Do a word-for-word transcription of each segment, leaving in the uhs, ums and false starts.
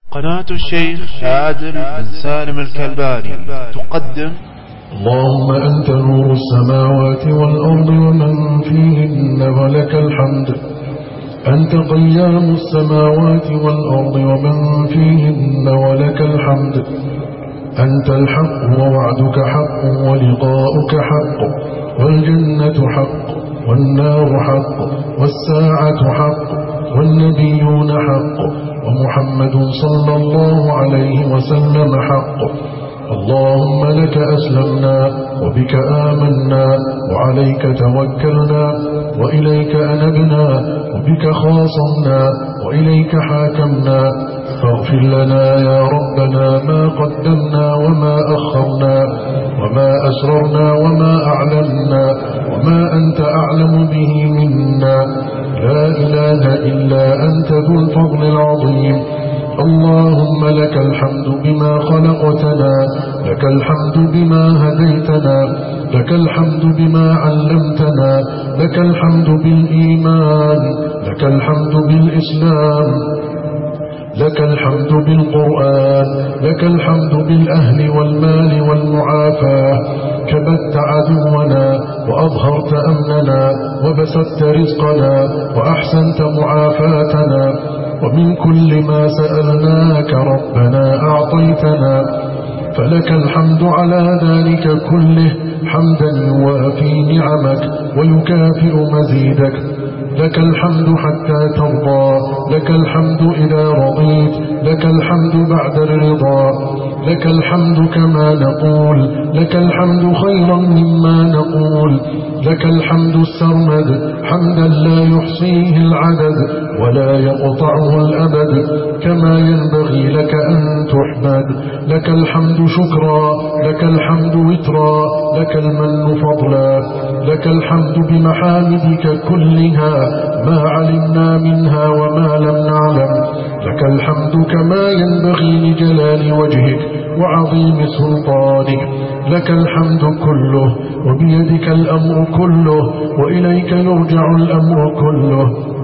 قناة الشيخ عادل بن سالم الكلباني تقدم. اللهم أنت نور السماوات والأرض ومن فيهن ولك الحمد. أنت قيام السماوات والأرض ومن فيهن ولك الحمد. أنت الحق ووعدك حق ولقاؤك حق، والجنة حق والنار حق والساعة حق والنبيون حق ومحمد صلى الله عليه وسلم حق. اللهم لك أسلمنا وبك آمنا وعليك توكلنا وإليك أنبنا وبك خاصمنا وإليك حاكمنا، فاغفر لنا يا ربنا ما قدمنا وما أخرنا وما أسررنا وما أعلنا وما أنت أعلم به منا. لا إله إلا أنت ذو الفضل العظيم. اللهم لك الحمد بما خلقتنا، لك الحمد بما هديتنا، لك الحمد بما علمتنا، لك الحمد بالإيمان، لك الحمد بالإسلام، لك الحمد بالقرآن، لك الحمد بالأهل والمال والمعافاة. كبت عدونا وأظهرت أمننا وبسطت رزقنا وأحسنت معافاتنا، ومن كل ما سألناك ربنا أعطيتنا، فلك الحمد على ذلك كله حمدا يوافي نعمك ويكافئ مزيدك. لك الحمد حتى ترضى، لك الحمد إذا رضيت، لك الحمد بعد الرضا، لك الحمد كما نقول، لك الحمد خيرا مما نقول، لك الحمد السرمد حمدا لا يحصيه العدد ولا يقطعه الأبد، كما ينبغي لك أن تحمد. لك الحمد شكرا، لك الحمد وترا، لك المن فضلا، لك الحمد بمحامدك كلها ما علمنا منها وما لم نعلم. لك الحمد كما ينبغي لجلال وجهك وعظيم سلطانك. لك الحمد كله وبيدك الأمر كله وإليك يرجع الأمر كله،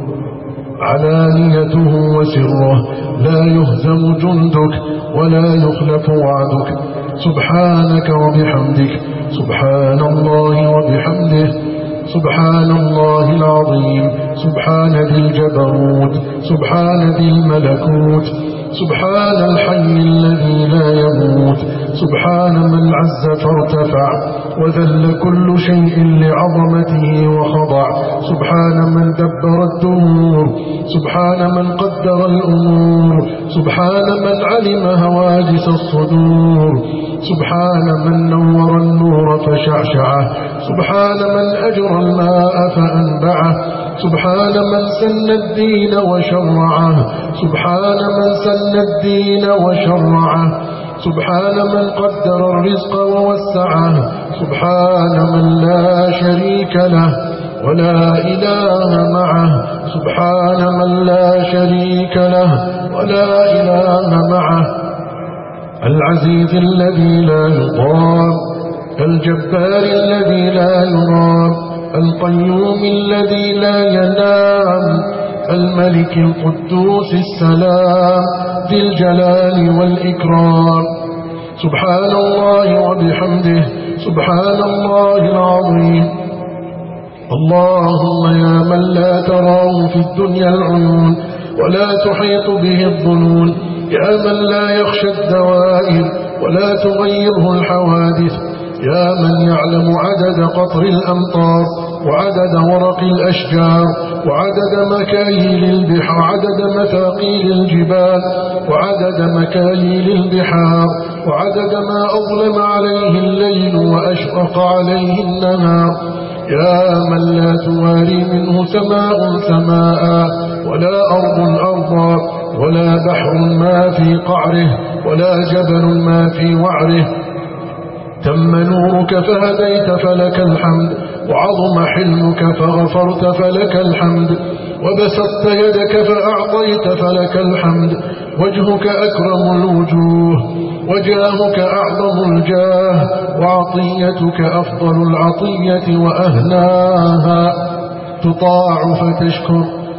علانيته وسره، لا يهزم جندك ولا يخلف وعدك. سبحانك وبحمدك، سبحان الله وبحمده، سبحان الله العظيم، سبحان ذي الجبروت، سبحان ذي الملكوت، سبحان الحي الذي لا يموت، سبحان من عز فارتفع وذل كل شيء لعظمته وخضع، سبحان من دبر الدهور، سبحان من قدر الأمور، سبحان من علم هواجس الصدور، سبحان من نور النور فشعشعه، سبحان من أجرى الماء فأنبعه، سبحان من سن الدين وشرعه، سبحان من سن الدين وشرعه، سبحان من قدر الرزق ووسعه، سبحان من لا شريك له ولا إله معه، سبحان من لا شريك له ولا إله معه. العزيز الذي لا يضام، الجبار الذي لا يرام، القيوم الذي لا ينام، الملك القدوس السلام ذي الجلال والإكرام. سبحان الله وبحمده، سبحان الله العظيم. اللهم يا من لا تراه في الدنيا العيون ولا تحيط به الظنون، يا من لا يخشى الدوائر ولا تغيره الحوادث، يا من يعلم عدد قطر الأمطار وعدد ورق الأشجار وعدد مكاييل البحر، عدد مثاقيل الجبال وعدد مكاييل البحار، وعدد ما أظلم عليه الليل وأشرق عليه النهار، يا من لا تواري منه سماء سماء ولا أرض أرضا ولا بحر ما في قعره ولا جبل ما في وعره. تم نورك فهديت فلك الحمد، وعظم حلمك فغفرت فلك الحمد، وبسطت يدك فأعطيت فلك الحمد. وجهك أكرم الوجوه وجاهك أعظم الجاه، وعطيتك أفضل العطية وأهناها. تطاع فتشكر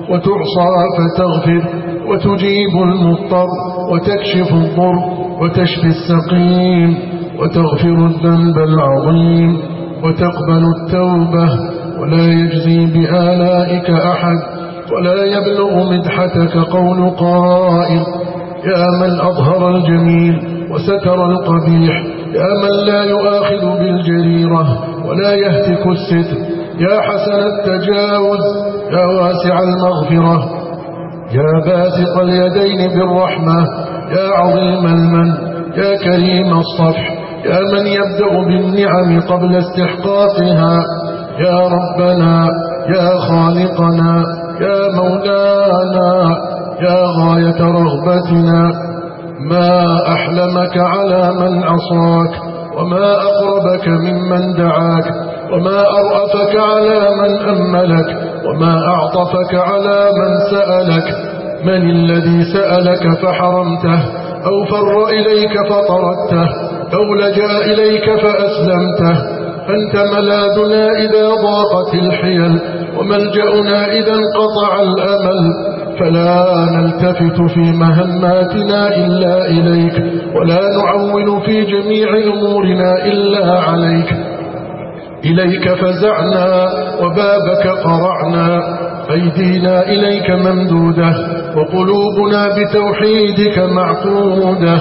وتعصى فتغفر، وتجيب المضطر، وتكشف الضر، وتشفي السقيم، وتغفر الذنب العظيم، وتقبل التوبة، ولا يجزي بآلائك أحد، ولا يبلغ مدحتك قول قائل: يا من أظهر الجميل وستر القبيح، يا من لا يؤاخذ بالجريرة ولا يهتك الستر، يا حسن التجاوز، يا واسع المغفرة، يا باسط اليدين بالرحمة، يا عظيم المن، يا كريم الصفح، يا من يبدأ بالنعم قبل استحقاقها، يا ربنا، يا خالقنا، يا مولانا، يا غاية رغبتنا، ما أحلمك على من عصاك، وما أقربك ممن دعاك، وما أرأفك على من أملك، وما أعطفك على من سألك. من الذي سألك فحرمته، أو فر إليك فطردته، أو لجأ إليك فأسلمته؟ أنت ملاذنا إذا ضاقت الحيل، وملجأنا إذا انقطع الأمل، فلا نلتفت في مهماتنا إلا إليك، ولا نعول في جميع أمورنا إلا عليك. إليك فزعنا وبابك قرعنا، أيدينا إليك ممدودة، وقلوبنا بتوحيدك معقودة،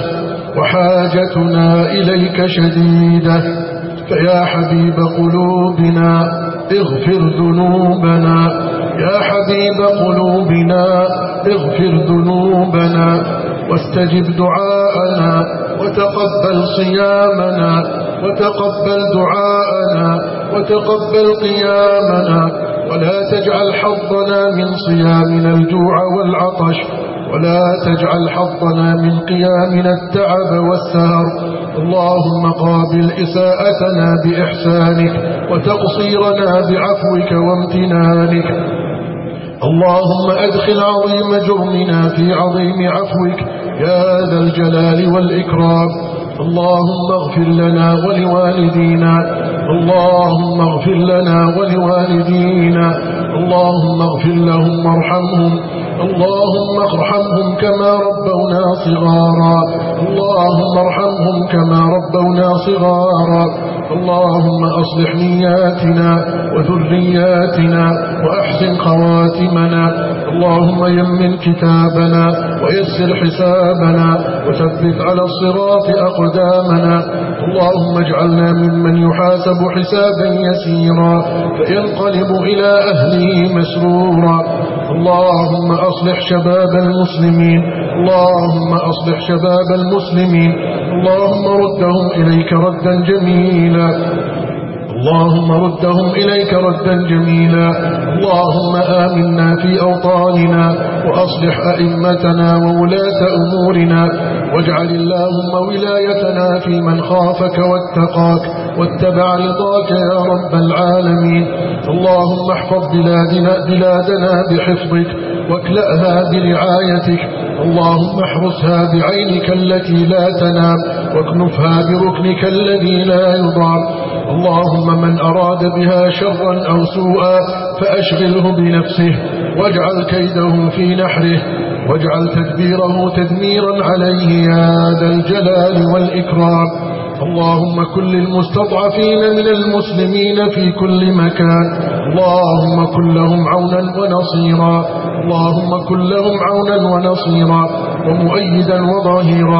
وحاجتنا إليك شديدة. فيا حبيب قلوبنا اغفر ذنوبنا، يا حبيب قلوبنا اغفر ذنوبنا، واستجب دعاءنا، وتقبل صيامنا، وتقبل دعاءنا، وتقبل قيامنا، ولا تجعل حظنا من صيامنا الجوع والعطش، ولا تجعل حظنا من قيامنا التعب والسهر. اللهم قابل إساءتنا بإحسانك، وتقصيرنا بعفوك وامتنانك. اللهم أدخل عظيم جرمنا في عظيم عفوك يا ذا الجلال والإكرام. اللهم اغفر لنا ولوالدينا، اللهم اغفر لنا ولوالدينا، اللهم اغفر لهم وارحمهم، اللهم ارحمهم كما ربونا صغارا، اللهم ارحمهم كما ربونا صغارا. اللهم أصلح نياتنا وذرياتنا وأحسن خواتمنا، اللهم يمن كتابنا ويسر حسابنا، وثبت على الصراط أقدامنا. اللهم اجعلنا ممن يحاسب حسابا يسيرا فينقلب إلى أهله مسرورا. اللهم أصلح شباب المسلمين، اللهم أصلح شباب المسلمين، اللهم ردهم إليك ردا جميلا، اللهم ردهم إليك ردا جميلا. اللهم آمنا في أوطاننا، وأصلح أئمتنا وولاة أمورنا، واجعل اللهم ولايتنا في من خافك واتقاك واتبع رضاك يا رب العالمين. اللهم احفظ بلادنا, بلادنا بحفظك، واكلأها برعايتك. اللهم احرسها بعينك التي لا تنام، واكنفها بركنك الذي لا يضام. اللهم من أراد بها شرا أو سوءا فأشغله بنفسه، واجعل كيده في نحره، واجعل تدبيره تدميرا عليه يا ذا الجلال والإكرام. اللهم كن للمستضعفين من المسلمين في كل مكان، اللهم كن لهم عونا ونصيرا، اللهم كن لهم عونا ونصيرا ومؤيدا وظهيرا.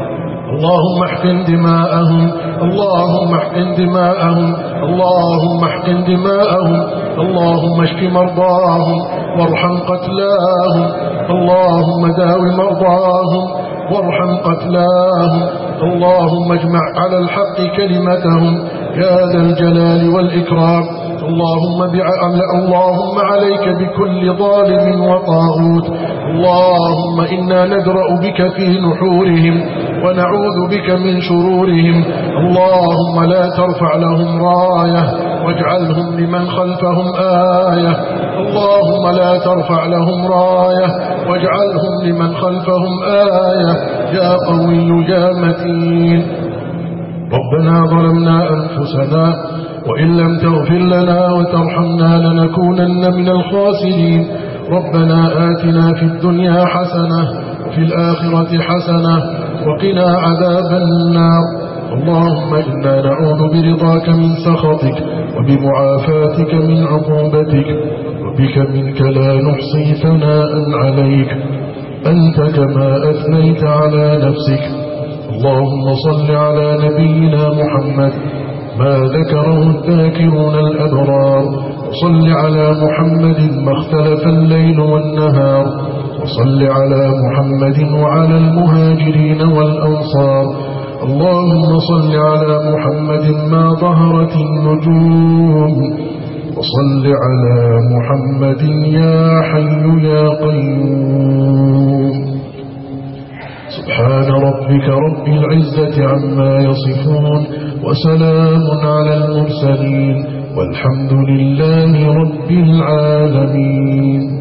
اللهم احقن دماءهم، اللهم احقن دماءهم، اللهم احقن دماءهم، اللهم اشف مرضاهم وارحم قتلاهم، اللهم داو مرضاهم وارحم قتلاهم. اللهم اجمع على الحق كلمتهم يا ذا الجلال والإكرام. اللهم, اللهم عليك بكل ظالم وطاغوت. اللهم إنا ندرأ بك في نحورهم، ونعوذ بك من شرورهم. اللهم لا ترفع لهم راية، واجعلهم لمن خلفهم آية. اللهم لا ترفع لهم راية، واجعلهم لمن خلفهم آية يا قوي يا متين. ربنا ظلمنا أنفسنا، وإن لم تغفر لنا وترحمنا لنكونن من الخاسرين. ربنا آتنا في الدنيا حسنة وفي الآخرة حسنة وقنا عذاب النار. اللهم إنا نعوذ برضاك من سخطك وبمعافاتك من عقوبتك، وبك منك لا نحصي ثناء عليك أنت كما أثنيت على نفسك. اللهم صل على نبينا محمد ما ذكره الذاكرون الأبرار، وصل على محمد ما اختلف الليل والنهار، وصل على محمد وعلى المهاجرين والأنصار. اللهم صل على محمد ما ظهرت النجوم، وصل على محمد يا حي يا قيوم. سبحان ربك رب العزة عما يصفون، وسلام على المرسلين، والحمد لله رب العالمين.